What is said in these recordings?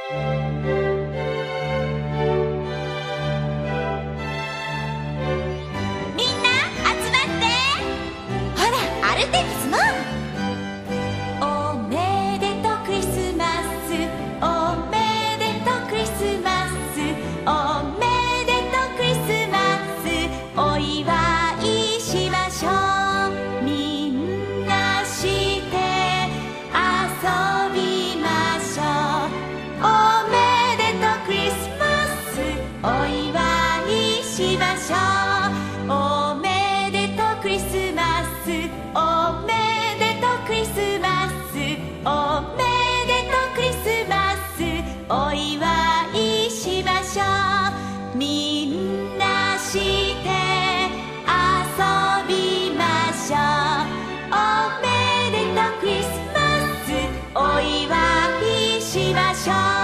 みんな集まって。ほら、アルテミスも。おめでとうクリスマス、おめでとうクリスマス、おめでとうクリスマス、お祝いしましょう。みんなして遊びましょう。おめでとうクリスマス、お祝いしましょう。おめでとうクリスマス、おめでとうクリスマス、おめでとうクリスマス、お祝いしましょう。みんなして遊びましょう。おめでとうクリスマス、お祝いしましょう。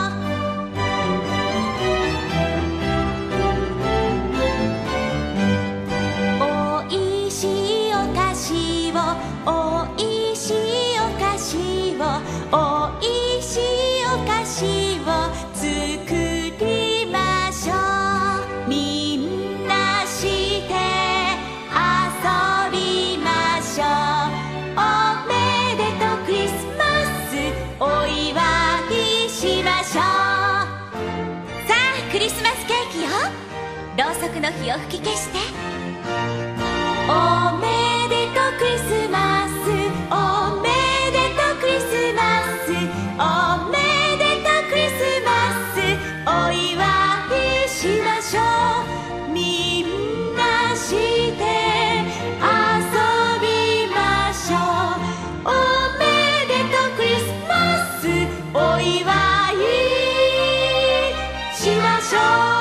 おいしいお菓子を、おいしいお菓子を、おいしいお菓子を作りましょう。みんなして遊びましょう。おめでとうクリスマス、お祝いしましょう。さあ、クリスマスケーキよ。ろうそくの火を吹き消して。おめでとうクリスマス、おめでとうクリスマス、おめでとうクリスマス、お祝いしましょう。みんなして遊びましょう。おめでとうクリスマス、お祝いしましょう。